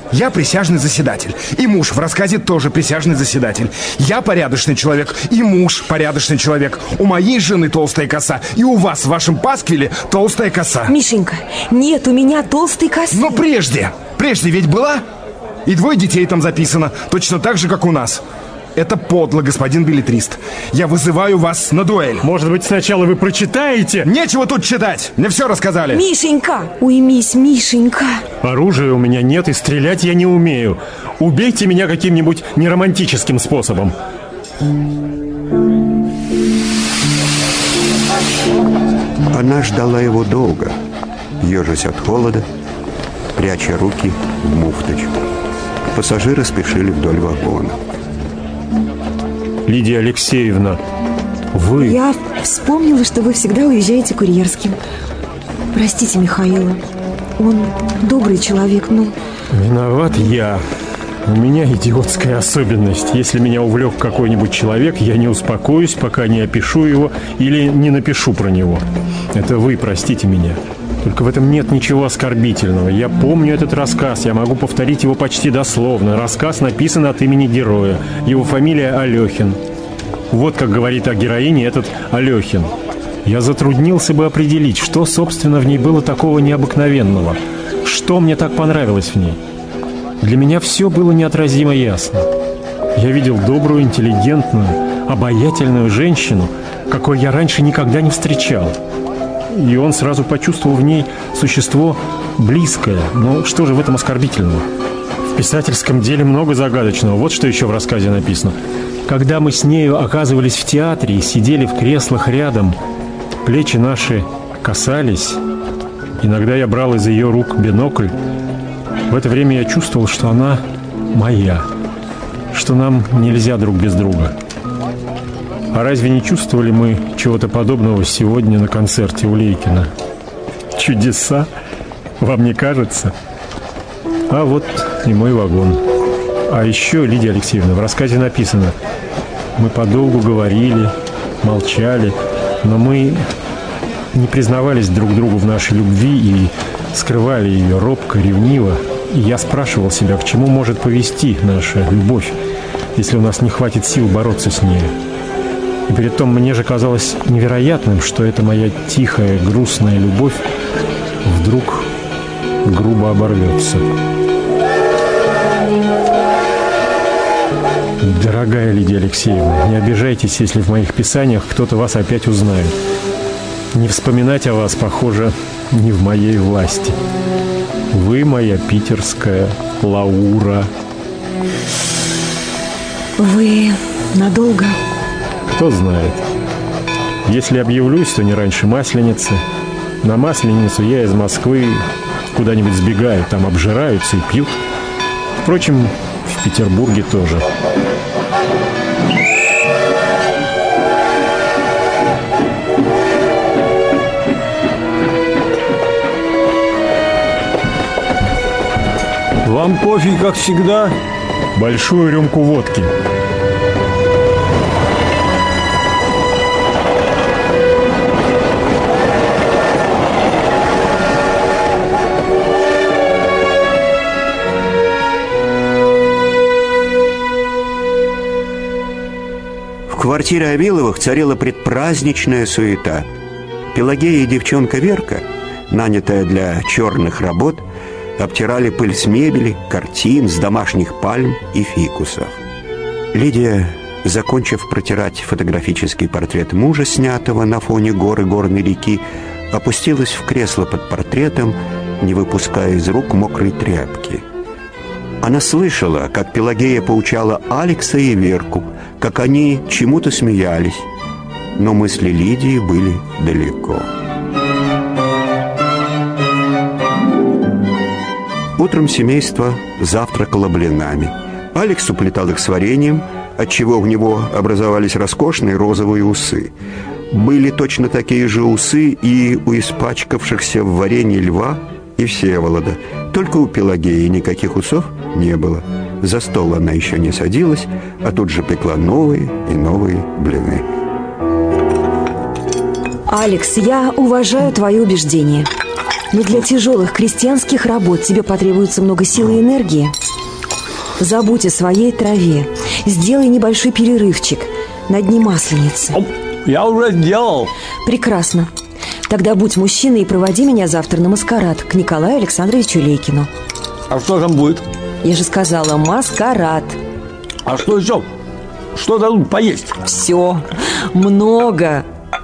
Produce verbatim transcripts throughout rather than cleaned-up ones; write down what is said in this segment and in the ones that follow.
Я присяжный заседатель. И муж в рассказе тоже присяжный заседатель. Я порядочный человек, и муж порядочный человек. У моей жены толстая коса, и у вас в вашем пасквиле толстая коса. Мишенька, нет у меня толстой косы. Но прежде, прежде ведь была. И двое детей там записано, точно так же, как у нас. Это подло, господин беллетрист. Я вызываю вас на дуэль. Может быть, сначала вы прочитаете? Нечего тут читать. Мне все рассказали. Мишенька, уймись, Мишенька. Оружия у меня нет, и стрелять я не умею. Убейте меня каким-нибудь неромантическим способом. Она ждала его долго, ежась от холода, пряча руки в муфточку. Пассажиры спешили вдоль вагона. Лидия Алексеевна, вы... Я вспомнила, что вы всегда уезжаете курьерским. Простите Михаила. Он добрый человек, но... Виноват я. У меня идиотская особенность. Если меня увлек какой-нибудь человек, я не успокоюсь, пока не опишу его или не напишу про него. Это вы простите меня. Только в этом нет ничего оскорбительного. Я помню этот рассказ, я могу повторить его почти дословно. Рассказ написан от имени героя. Его фамилия Алехин. Вот как говорит о героине этот Алехин. Я затруднился бы определить, что, собственно, в ней было такого необыкновенного. Что мне так понравилось в ней. Для меня все было неотразимо ясно. Я видел добрую, интеллигентную, обаятельную женщину, какой я раньше никогда не встречал. И он сразу почувствовал в ней существо близкое. Но что же в этом оскорбительного? В писательском деле много загадочного. Вот что еще в рассказе написано. Когда мы с нею оказывались в театре и сидели в креслах рядом, плечи наши касались. Иногда я брал из ее рук бинокль. В это время я чувствовал, что она моя, что нам нельзя друг без друга. А разве не чувствовали мы чего-то подобного сегодня на концерте у Лейкина? Чудеса, вам не кажется? А вот и мой вагон. А еще, Лидия Алексеевна, в рассказе написано: мы подолгу говорили, молчали, но мы не признавались друг другу в нашей любви и скрывали ее робко, ревниво. И я спрашивал себя, к чему может повести наша любовь, если у нас не хватит сил бороться с ней. И притом мне же казалось невероятным, что эта моя тихая, грустная любовь вдруг грубо оборвется. Дорогая Лидия Алексеевна, не обижайтесь, если в моих писаниях кто-то вас опять узнает. Не вспоминать о вас, похоже, не в моей власти. Вы моя питерская Лаура. Вы надолго? Кто знает. Если объявлюсь, то не раньше Масленицы. На Масленицу я из Москвы куда-нибудь сбегаю, там обжираются и пьют. Впрочем, в Петербурге тоже. Вам кофе, как всегда? Большую рюмку водки. В квартире Авиловых царила предпраздничная суета. Пелагея и девчонка Верка, нанятая для черных работ, обтирали пыль с мебели, картин, с домашних пальм и фикусов. Лидия, закончив протирать фотографический портрет мужа, снятого на фоне горы горной реки, опустилась в кресло под портретом, не выпуская из рук мокрой тряпки. Она слышала, как Пелагея поучала Алекса и Верку, как они чему-то смеялись, но мысли Лидии были далеко. Утром семейство завтракало блинами. Алекс уплетал их с вареньем, отчего в него образовались роскошные розовые усы. Были точно такие же усы и у испачкавшихся в варенье Льва и Всеволода. Только у Пелагеи никаких усов не было. За стол она еще не садилась, а тут же пекла новые и новые блины. Алекс, я уважаю твои убеждения. Но для тяжелых крестьянских работ тебе потребуется много сил и энергии. Забудь о своей траве. Сделай небольшой перерывчик на дне Масленицы. Я уже сделал. Прекрасно. Тогда будь мужчиной и проводи меня завтра на маскарад к Николаю Александровичу Лейкину. А что там будет? Я же сказала, маскарад. А что еще? Что дадут поесть? Все. Много.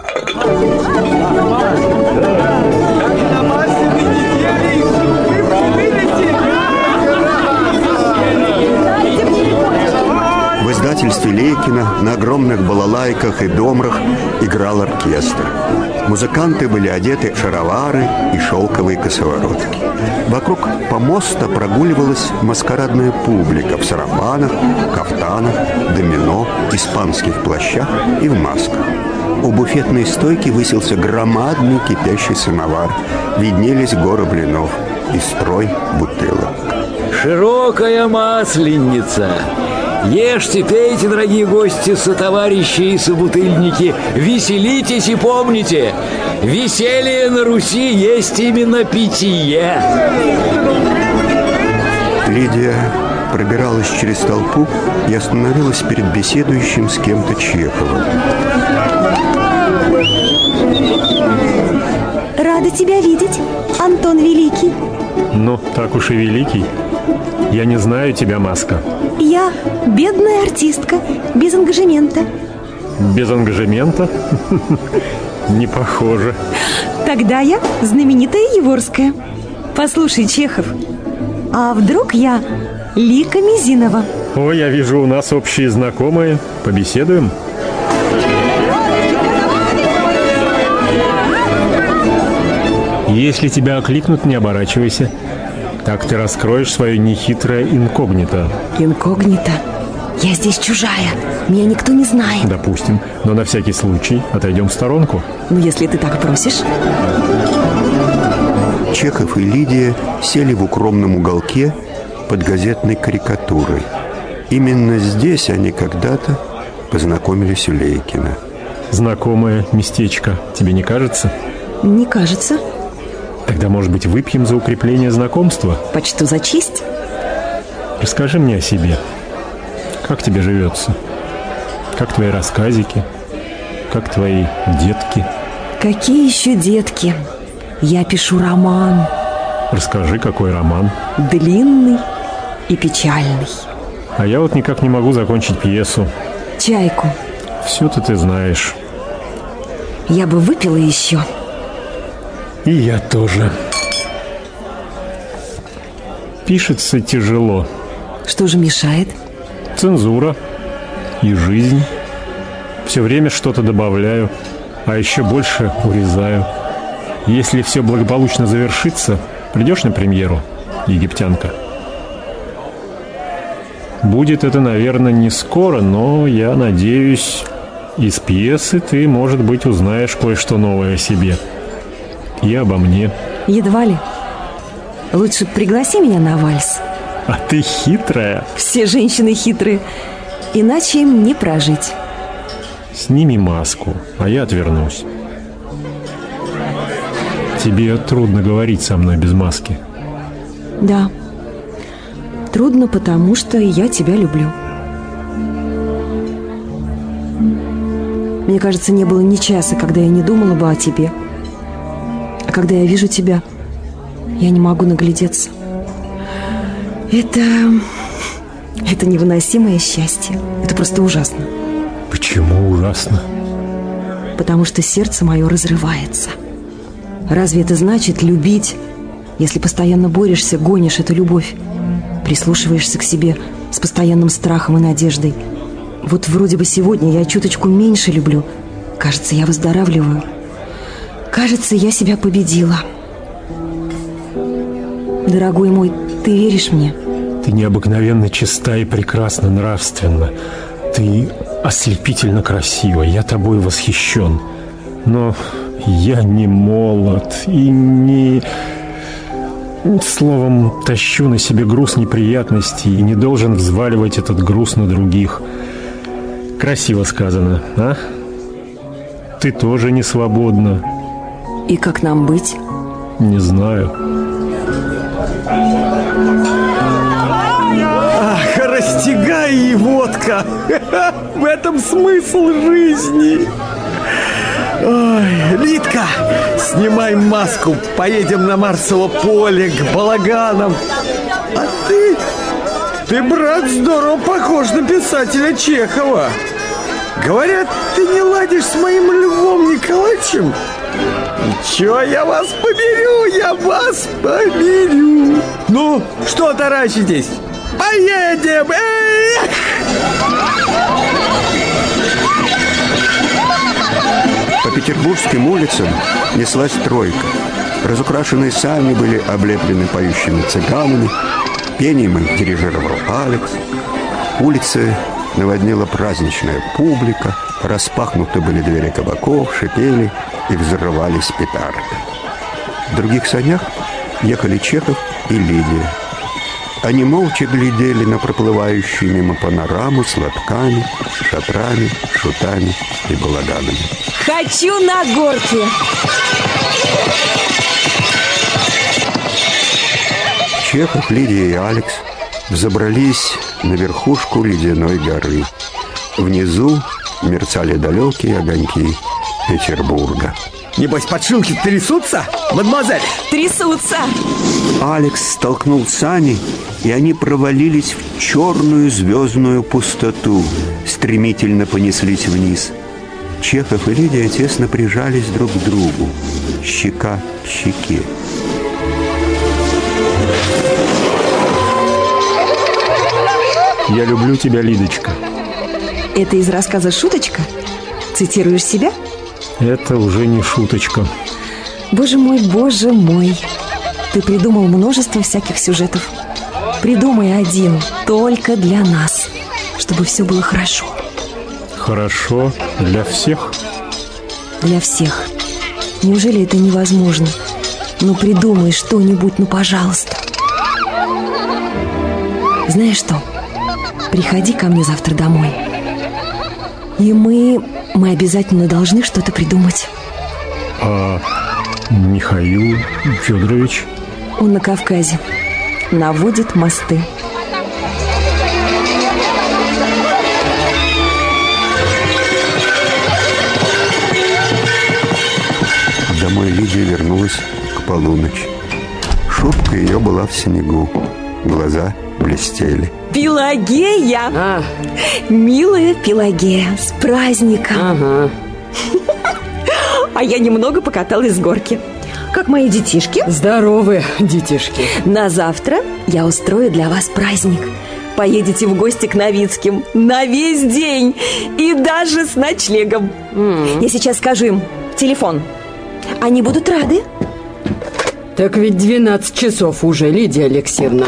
В издательстве Лейкина на огромных балалайках и домрах играл оркестр. Музыканты были одеты в шаровары и шелковые косоворотки. Вокруг помоста прогуливалась маскарадная публика в сарафанах, кафтанах, домино, испанских плащах и в масках. У буфетной стойки высился громадный кипящий самовар. Виднелись горы блинов и строй бутылок. Широкая масленица. Ешьте, пейте, дорогие гости, сотоварищи и собутыльники. Веселитесь и помните, веселье на Руси есть именно питье. Лидия пробиралась через толпу и остановилась перед беседующим с кем-то Чеховым. Рада тебя видеть, Антон Великий. Ну, так уж и великий. Я не знаю тебя, Маска. Я бедная артистка, без ангажемента. Без ангажемента? Не похоже. Тогда я знаменитая Еворская. Послушай, Чехов, а вдруг я Лика Мизинова? Ой, я вижу, у нас общие знакомые. Побеседуем? Если тебя окликнут, не оборачивайся. Так ты раскроешь свое нехитрое инкогнито. Инкогнито? Я здесь чужая, меня никто не знает. Допустим, но на всякий случай отойдем в сторонку. Ну, если ты так просишь. Чехов и Лидия сели в укромном уголке под газетной карикатурой. Именно здесь они когда-то познакомились у Лейкина. Знакомое местечко, тебе не кажется? Не кажется. Тогда, может быть, выпьем за укрепление знакомства? Почту за честь. Расскажи мне о себе. Как тебе живется? Как твои рассказики? Как твои детки? Какие еще детки? Я пишу роман. Расскажи, какой роман? Длинный и печальный. А я вот никак не могу закончить пьесу. Чайку. Все-то ты знаешь. Я бы выпила еще. И я тоже. Пишется тяжело. Что же мешает? Цензура и жизнь. Все время что-то добавляю, а еще больше урезаю. Если все благополучно завершится, придешь на премьеру, египтянка? Будет это, наверное, не скоро, но я надеюсь, из пьесы ты, может быть, узнаешь кое-что новое о себе. И обо мне. Едва ли. Лучше пригласи меня на вальс. А ты хитрая. Все женщины хитрые. Иначе им не прожить. Сними маску, а я отвернусь. Тебе трудно говорить со мной без маски. Да. Трудно, потому что я тебя люблю. Мне кажется, не было ни часа, когда я не думала бы о тебе. А когда я вижу тебя, я не могу наглядеться. Это... Это невыносимое счастье. Это просто ужасно. Почему ужасно? Потому что сердце мое разрывается. Разве это значит любить, если постоянно борешься, гонишь эту любовь, прислушиваешься к себе с постоянным страхом и надеждой? Вот вроде бы сегодня я чуточку меньше люблю. Кажется, я выздоравливаю. Кажется, я себя победила. Дорогой мой, ты веришь мне? Ты необыкновенно чиста и прекрасна нравственно. Ты ослепительно красива. Я тобой восхищен. Но я не молод и не... Словом, тащу на себе груз неприятностей и не должен взваливать этот груз на других. Красиво сказано, а? Ты тоже не свободна. И как нам быть? Не знаю. Ах, растягай и водка. В этом смысл жизни. Ой, Лидка, снимай маску. Поедем на Марсово поле к балаганам. А ты... Ты, брат, здорово похож на писателя Чехова. Говорят, ты не ладишь с моим Львом Николаевичем. Ничего, я вас поберу, я вас поберу. Ну, что таращитесь? Поедем! Эх! По петербургским улицам неслась тройка. Разукрашенные сани были облеплены поющими цыганами. Пением их дирижировал Алекс. Улицы наводнила праздничная публика. Распахнуты были двери кабаков, шипели и взрывались петарды. В других санях ехали Чехов и Лидия. Они молча глядели на проплывающую мимо панораму с лотками, шатрами, шутами и балаганами. Хочу на горке! Чехов, Лидия и Алекс взобрались на верхушку ледяной горы. Внизу мерцали далекие огоньки Петербурга. Небось, подшилки трясутся, мадемуазель? Трясутся! Алекс столкнул сани, и они провалились в черную звездную пустоту, стремительно понеслись вниз. Чехов и Лидия тесно прижались друг к другу, щека к щеке. Я люблю тебя, Лидочка. Это из рассказа «Шуточка»? Цитируешь себя? Это уже не шуточка. Боже мой, боже мой. Ты придумал множество всяких сюжетов. Придумай один, только для нас, чтобы все было хорошо. Хорошо для всех? Для всех. Неужели это невозможно? Ну, придумай что-нибудь, ну, пожалуйста. Знаешь что? Приходи ко мне завтра домой. И мы... мы обязательно должны что-то придумать. А Михаил Федорович? Он на Кавказе. Наводит мосты. Домой Лидия вернулась к полуночи. Шубка ее была в снегу. Глаза блестели. Пелагея! А. Милая Пелагея, с праздником! Ага. А я немного покаталась с горки. Как мои детишки? Здоровые детишки. На завтра я устрою для вас праздник. Поедете в гости к Новицким на весь день. И даже с ночлегом. Mm. Я сейчас скажу им телефон. Они будут рады. Так ведь двенадцать часов уже, Лидия Алексеевна.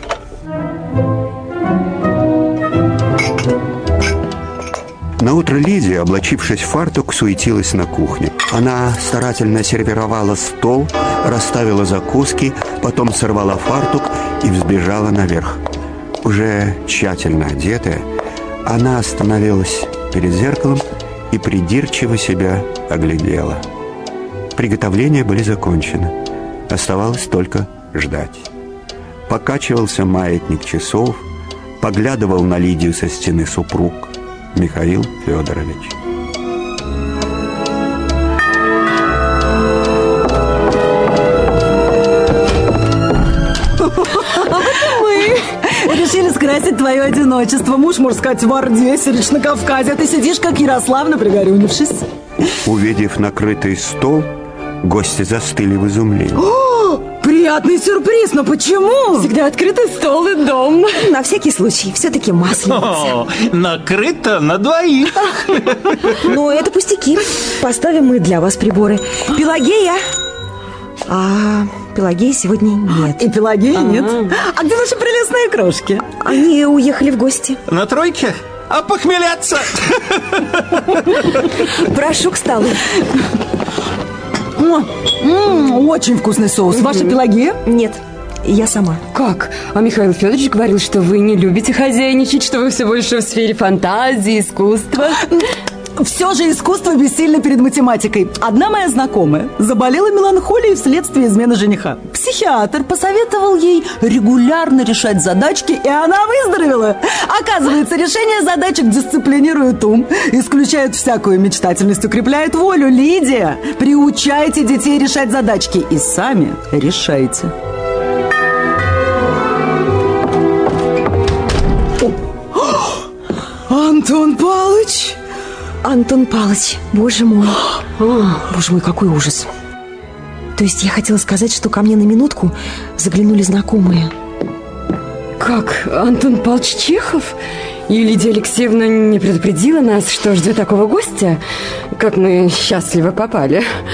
Наутро Лидия, облачившись в фартук, суетилась на кухне. Она старательно сервировала стол, расставила закуски, потом сорвала фартук и взбежала наверх. Уже тщательно одетая, она остановилась перед зеркалом и придирчиво себя оглядела. Приготовления были закончены. Оставалось только ждать. Покачивался маятник часов, поглядывал на Лидию со стены супруг Михаил Федорович. Мы решили скрасить твое одиночество. Муж, можно сказать, в Орде, сидишь на Кавказе, а ты сидишь, как Ярославна, пригорюнившись. Увидев накрытый стол, гости застыли в изумлении. О, приятный сюрприз, но почему? Всегда открытый стол и дом. На всякий случай, все-таки масленица. О, накрыто на двоих. Ну, это пустяки. Поставим мы для вас приборы. Пелагея! А Пелагеи сегодня нет. И Пелагеи А-а-а. нет. А где наши прелестные крошки? Они уехали в гости. На тройке? А похмеляться? Прошу к столу. М-м, очень вкусный соус. Ваша Пелагея? Нет, я сама. Как? А Михаил Федорович говорил, что вы не любите хозяйничать, что вы все больше в сфере фантазии, искусства. все же искусство бессильно перед математикой. Одна моя знакомая заболела меланхолией вследствие измены жениха. Психиатр посоветовал ей регулярно решать задачки, и она выздоровела. Оказывается, решение задачек дисциплинирует ум, исключает всякую мечтательность, укрепляет волю. Лидия, приучайте детей решать задачки и сами решайте. Антон Павлович! Антон Павлович, боже мой. Боже мой, какой ужас. То есть я хотела сказать, что ко мне на минутку заглянули знакомые. Как? Антон Павлович Чехов? И Лидия Алексеевна не предупредила нас, что ждет такого гостя? Как мы счастливо попали.